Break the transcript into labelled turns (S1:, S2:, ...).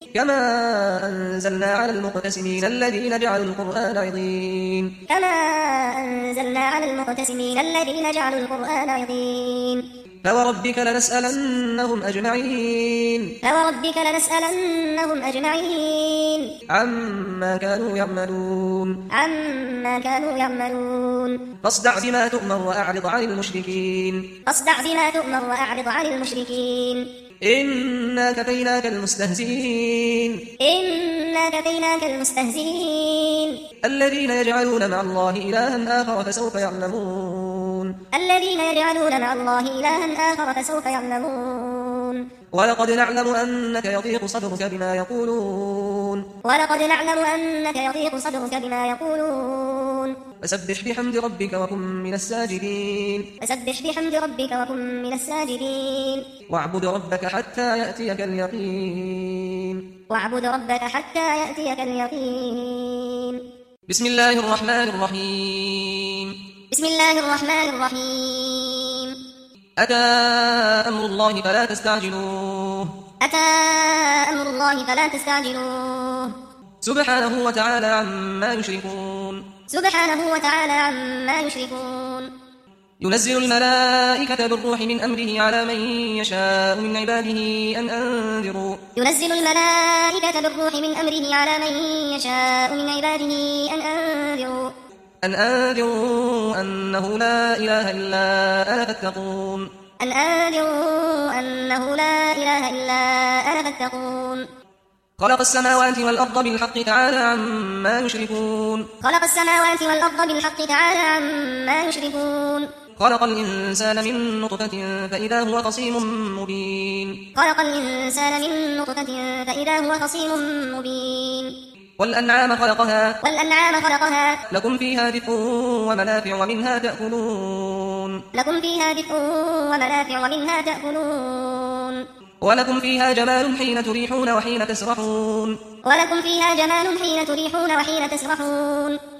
S1: كما أنزلنا على المقتسمين الذين جعلوا القرآن عضين فوربك لنسألنهم أجمعين عما كانوا يعملون فاصدع بما تؤمر وأعرض عن المشركين إنا كفيناك المستهزئين الذين يجعلون مع الله إلها آخر فسوف يعلمون ولقد نعلم أنك يضيق صدرك بما يقولون فسبح بحمد ربك وكن من الساجدين واعبد ربك حتى يأتيك اليقين بسم الله الرحمن الرحيم أتى أمر الله فلا تستعجلوه سبحانه وتعالى عما يشركون ينزل الملائكة بالروح من أمره على من يشاء من عباده أن أنذروا أنه لا إله إلا أنا فاتقون خلق السماوات والأرض بالحق تعالى عما يشركون خلق الإنسان من نطفة فإذا هو خصيم مبين والأنعام خلقها لكم فيها دفء ومنافع ومنها تأكلون ولكم فيها جمال حين تريحون وحين تسرحون